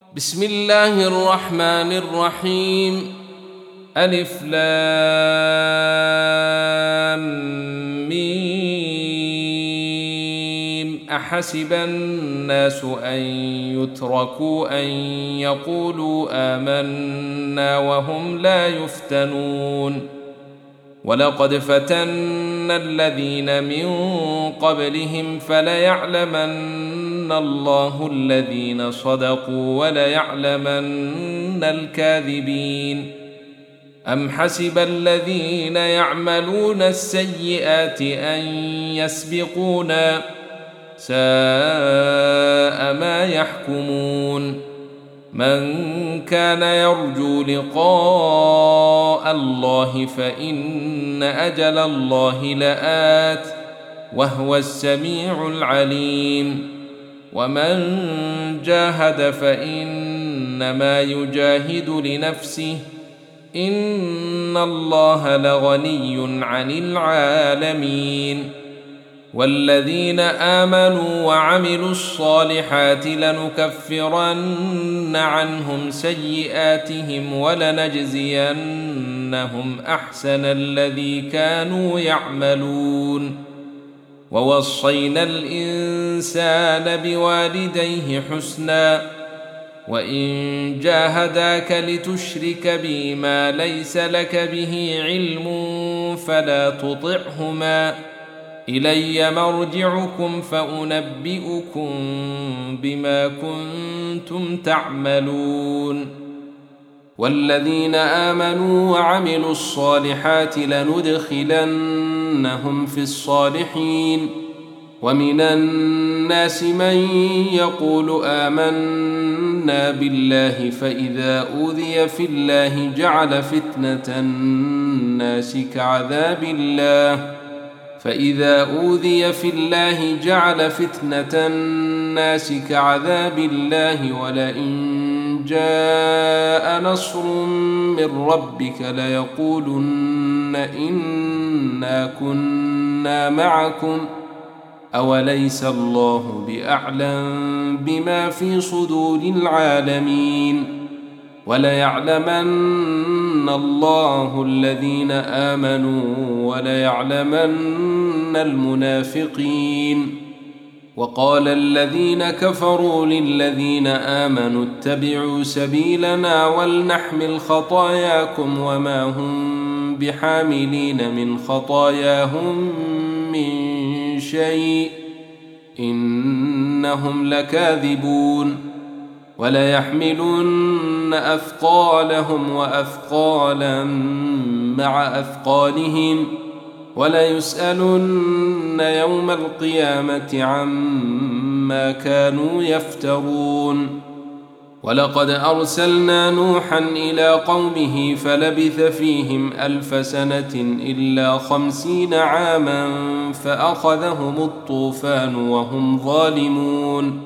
بسم الله الرحمن الرحيم. ألف لام ميم. أحسب الناس أن يتركوا أن يقولوا آمنا وهم لا يفتنون. ولقد فتنا الذين من قبلهم فليعلمن الله الذين صدقوا وليعلمن الكاذبين. أم حسب الذين يعملون السيئات أن يسبقونا ساء ما يحكمون. من كان يرجو لقاء الله فإن أجل الله لآت وهو السميع العليم. ومن جاهد فإنما يجاهد لنفسه إن الله لغني عن العالمين. والذين آمنوا وعملوا الصالحات لنكفرن عنهم سيئاتهم ولنجزينهم أحسن الذي كانوا يعملون. ووصينا الإنسان بوالديه حسنا وإن جاهداك لتشرك بي ما ليس لك به علم فلا تطعهما إلي مرجعكم فأنبئكم بما كنتم تعملون. والذين آمنوا وعملوا الصالحات لندخلنهم في الصالحين. ومن الناس من يقول آمنا بالله فإذا أوذي في الله جعل فتنة الناس كعذاب الله ولئن جاء نصر من ربك ليقولن إنا كنا معكم أوليس الله بأعلم بما في صدور العالمين. وليعلمن الله الذين آمنوا وليعلمن المنافقين. وقال الذين كفروا للذين آمنوا اتبعوا سبيلنا ولنحمل خطاياكم وما هم بحاملين من خطاياهم من شيء إنهم لكاذبون. وليحملن أثقالهم وأثقالا مع أثقالهم وليسألن يوم القيامة عما كانوا يفترون. ولقد أرسلنا نوحا إلى قومه فلبث فيهم 1000 سنة إلا 50 عاما فأخذهم الطوفان وهم ظالمون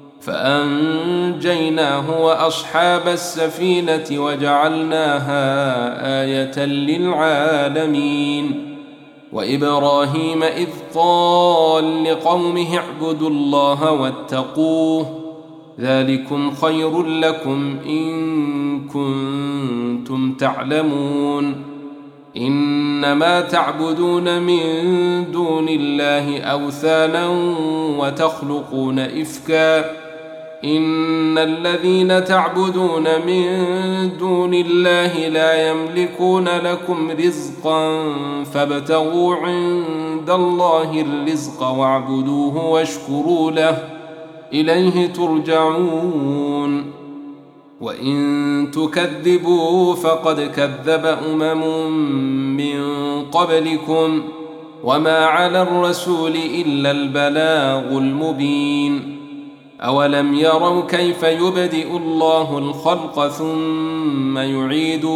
فأنجيناه وأصحاب السفينة وجعلناها آية للعالمين. وإبراهيم إذ قال لقومه اعبدوا الله واتقوه ذلكم خير لكم إن كنتم تعلمون. إنما تعبدون من دون الله أوثانا وتخلقون إفكا إن الذين تعبدون من دون الله لا يملكون لكم رزقا فابتغوا عند الله الرزق واعبدوه واشكروا له إليه ترجعون. وإن تكذبوا فقد كذب من قبلكم وما على الرسول إلا البلاغ المبين. أولم يروا كيف يبدئ الله الخلق ثم يعيده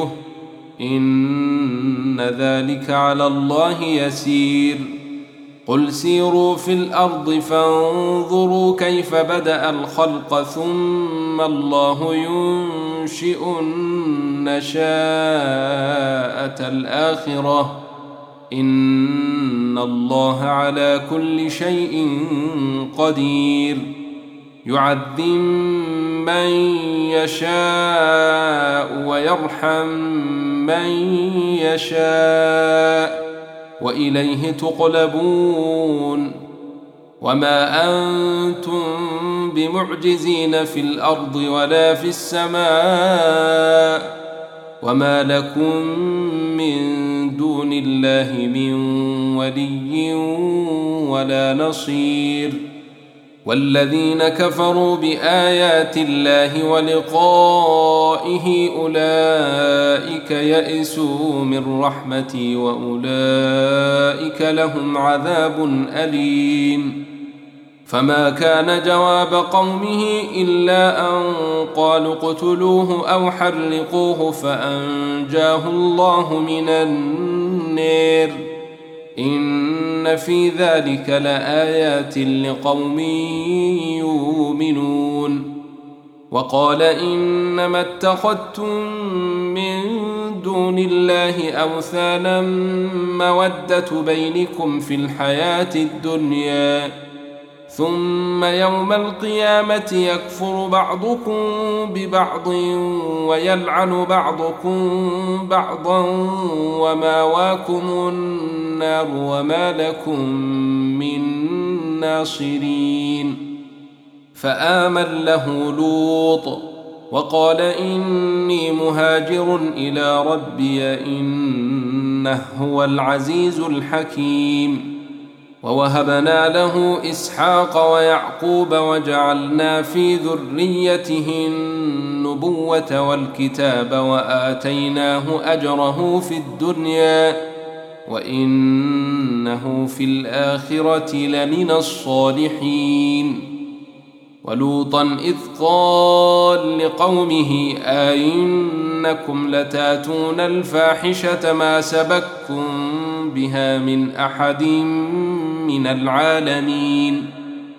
إن ذلك على الله يسير. قل سيروا في الأرض فانظروا كيف بدأ الخلق ثم الله ينشئ النشاءة الآخرة إن الله على كل شيء قدير. يعذب من يشاء ويرحم من يشاء وإليه تقلبون وما أنتم بمعجزين في الأرض ولا في السماء وما لكم من دون الله من ولي ولا نصير والذين كفروا بآيات الله ولقائه أولئك يئسوا من رحمتي وأولئك لهم عذاب أليم فما كان جواب قومه إلا أن قالوا اقتلوه أو حرقوه فأنجاه الله من النار إن في ذلك لآيات لقوم يؤمنون وقال إنما اتخذتم من دون الله أوثانا مودة بينكم في الحياة الدنيا ثم يوم القيامة يكفر بعضكم ببعض ويلعن بعضكم بعضا وماواكم النار وما لكم من ناصرين فآمن له لوط وقال إني مهاجر إلى ربي إنه هو العزيز الحكيم ووهبنا له إسحاق ويعقوب وجعلنا في ذريته النبوة والكتاب وآتيناه أجره في الدنيا وإنه في الآخرة لمن الصالحين ولوطا إذ قال لقومه أئنكم لتاتون الفاحشة ما سبقكم بها من أحد من العالمين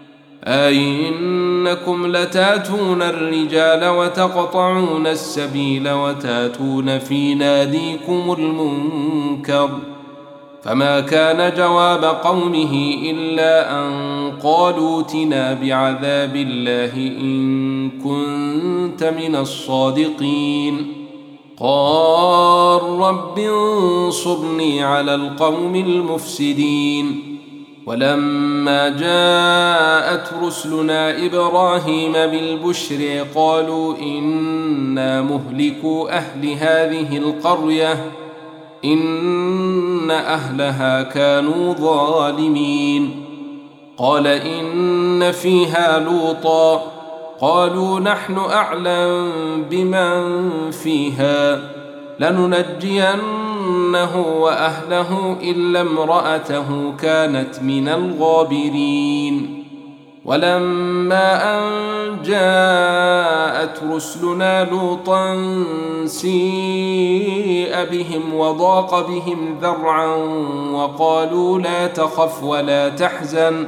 أئنكم لتاتون الرجال وتقطعون السبيل وتاتون في ناديكم المنكر فما كان جواب قومه إلا أن قالوا ائتنا بعذاب الله إن كنت من الصادقين قال رب انصرني على القوم المفسدين ولما جاءت رسلنا إبراهيم بالبشر قالوا إنا مهلكو أهل هذه القرية إن أهلها كانوا ظالمين قال إن فيها لوطا قالوا نحن أعلم بمن فيها لننجينه وأهله إلا امرأته كانت من الغابرين ولما أن جاءت رسلنا لوطا سيء بهم وضاق بهم ذرعا وقالوا لا تخف ولا تحزن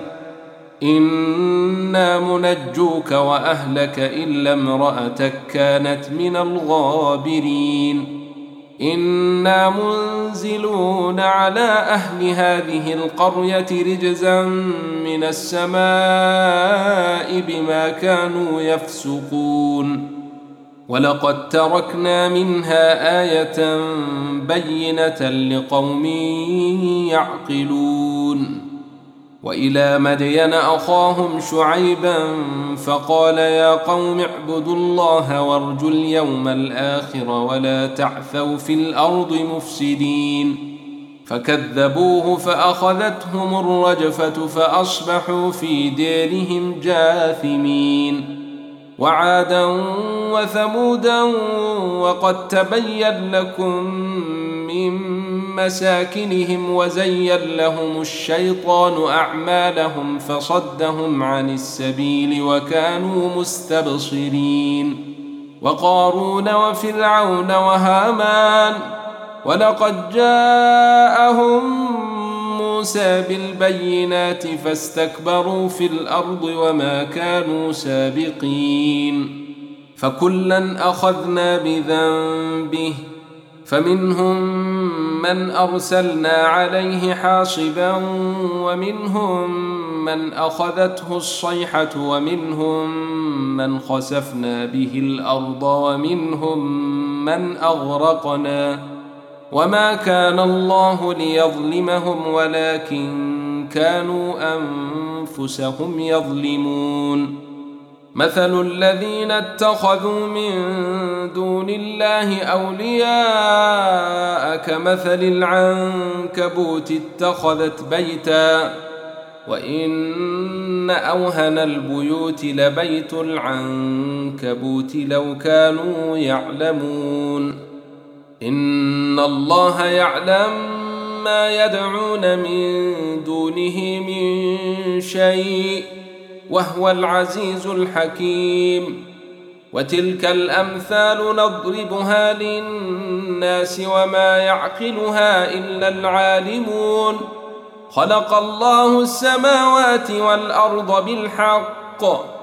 إنا منجوك وأهلك إلا امرأتك كانت من الغابرين إنا منزلون على أهل هذه القرية رجزا من السماء بما كانوا يفسقون ولقد تركنا منها آية بينة لقوم يعقلون وإلى مدين أخاهم شعيبا فقال يا قوم اعبدوا الله وارجوا اليوم الآخر ولا تعثوا في الأرض مفسدين فكذبوه فأخذتهم الرجفة فأصبحوا في ديرهم جاثمين وعادا وثمودا وقد تبين لكم من مساكنهم وزين لهم الشيطان أعمالهم فصدهم عن السبيل وكانوا مستبصرين وقارون وفرعون وهامان ولقد جاءهم موسى بالبينات فاستكبروا في الأرض وما كانوا سابقين فكلا أخذنا بذنبه فمنهم من أرسلنا عليه حاصبا ومنهم من أخذته الصيحة ومنهم من خسفنا به الأرض ومنهم من أغرقنا وما كان الله ليظلمهم ولكن كانوا أنفسهم يظلمون مثل الذين اتخذوا من دون الله أولياء كمثل العنكبوت اتخذت بيتا وإن أوهن البيوت لبيت العنكبوت لو كانوا يعلمون إن الله يعلم ما يدعون من دونه من شيء وهو العزيز الحكيم وتلك الأمثال نضربها للناس وما يعقلها إلا العالمون خلق الله السماوات والأرض بالحق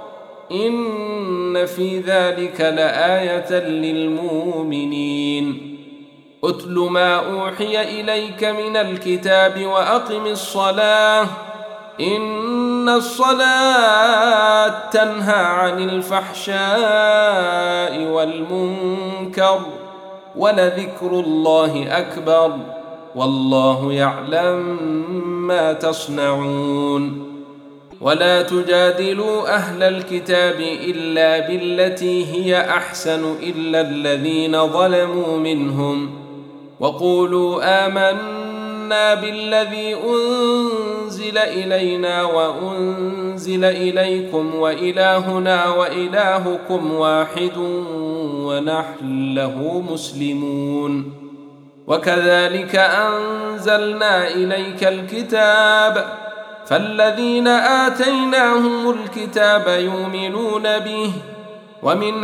إن في ذلك لآية للمؤمنين أتل ما أوحي إليك من الكتاب وأقم الصلاة إن الصلاة تنهى عن الفحشاء والمنكر ولذكر الله أكبر والله يعلم ما تصنعون ولا تجادلوا أهل الكتاب إلا بالتي هي أحسن إلا الذين ظلموا منهم وقولوا آمنا بالذي أنزل إلينا وأنزل إليكم وإلهنا وإلهكم واحد ونحن له مسلمون وكذلك أنزلنا إليك الكتاب فالذين آتيناهم الكتاب يؤمنون به ومن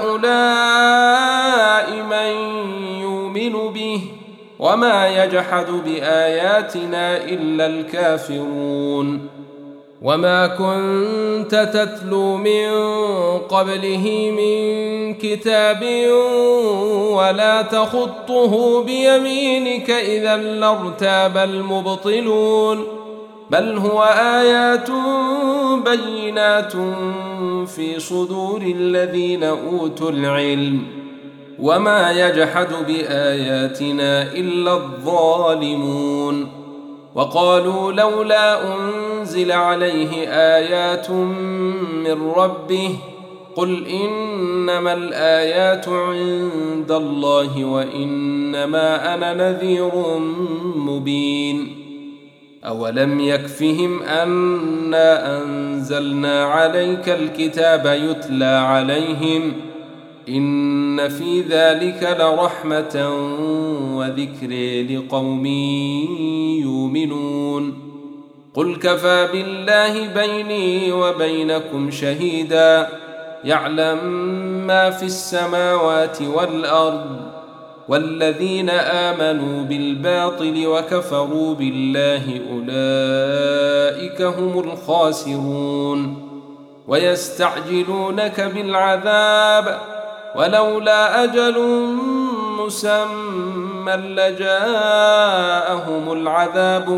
هؤلاء من يؤمن به وما يجحد بآياتنا إلا الكافرون وما كنت تتلو من قبله من كتاب ولا تخطه بيمينك إذا لارتاب المبطلون بل هو آيات بينات في صدور الذين أوتوا العلم وما يجحد بآياتنا إلا الظالمون وقالوا لولا أنزل عليه آيات من ربه قل إنما الآيات عند الله وإنما أنا نذير مبين أولم يكفهم أنا أنزلنا عليك الكتاب يتلى عليهم إن في ذلك لرحمة وذكر لقوم يؤمنون قل كفى بالله بيني وبينكم شهيدا يعلم ما في السماوات والأرض والذين آمنوا بالباطل وكفروا بالله أولئك هم الخاسرون ويستعجلونك بالعذاب ولولا أجل مسمى لجاءهم العذاب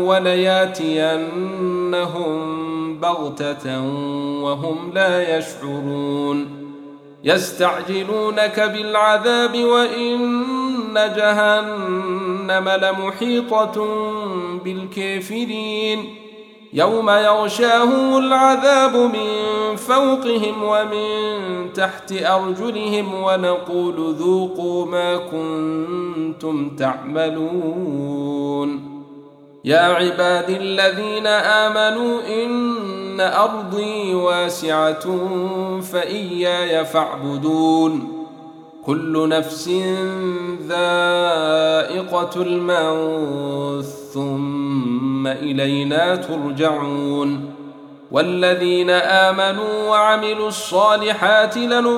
ولياتينهم بغتة وهم لا يشعرون يستعجلونك بالعذاب وإن جهنم لمحيطة بالكافرين يوم يغشاهم العذاب من فوقهم ومن تحت أرجلهم ونقول ذوقوا ما كنتم تعملون يا عبادي الذين آمنوا إن أرضي واسعة فإياي فاعبدون كل نفس ذائقة الموت ثم إلينا ترجعون والذين آمنوا وعملوا الصالحات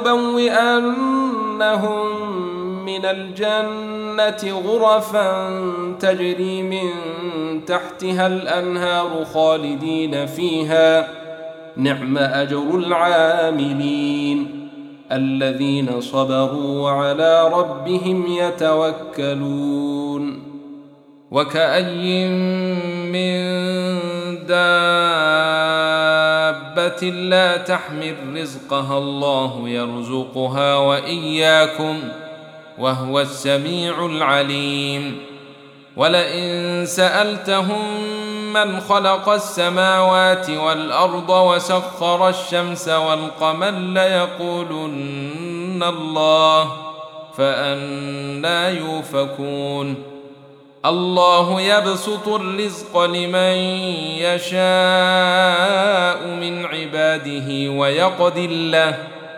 لنبوئنهم من الجنة غرفا تجري من تحتها الأنهار خالدين فيها نعم أجر العاملين الذين صبروا وعلى ربهم يتوكلون. وكأي من دابة لا تحمل رزقها الله يرزقها وإياكم وهو السميع العليم. ولئن سألتهم من خلق السماوات والأرض وسخر الشمس والقمر ليقولن الله، فأنى يؤفكون. الله يبسط الرزق لمن يشاء من عباده ويقدر له،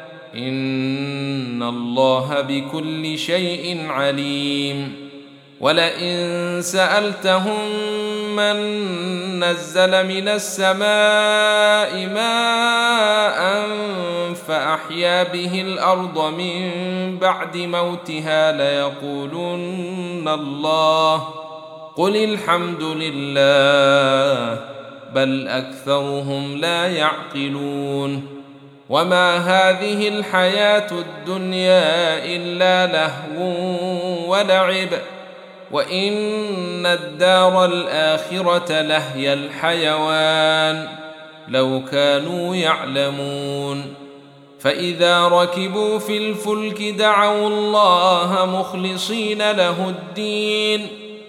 إن الله بكل شيء عليم. ولئن سألتهم من نزل من السماء ماء فأحيا به الأرض من بعد موتها ليقولن الله، قل الحمد لله، بل أكثرهم لا يعقلون. وما هذه الحياة الدنيا إلا لهو ولعب، وإن الدار الآخرة لهي الحيوان لو كانوا يعلمون. فإذا ركبوا في الفلك دعوا الله مخلصين له الدين،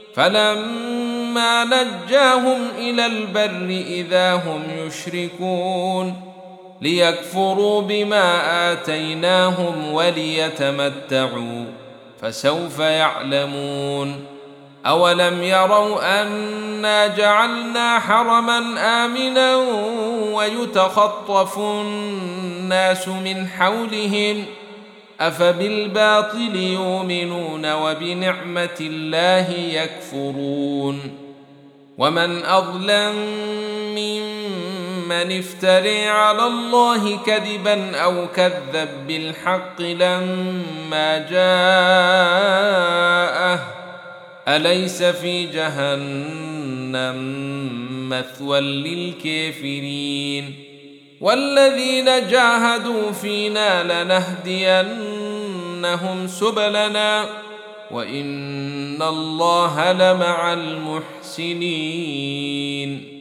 فلما نجاهم إلى البر إذا هم يشركون، ليكفروا بما آتيناهم وليتمتعوا فسوف يعلمون. أولم يروا أنا جعلنا حرما آمنا ويتخطف الناس من حولهم، أفبالباطل يؤمنون وبنعمة الله يكفرون. ومن أظلم ممن افترى على الله كذبا أو كذب بالحق لما جاءه، أليس في جهنم مثوى للكافرين؟ والذين جاهدوا فينا لنهدينهم سبلنا وإن الله لمع المحسنين.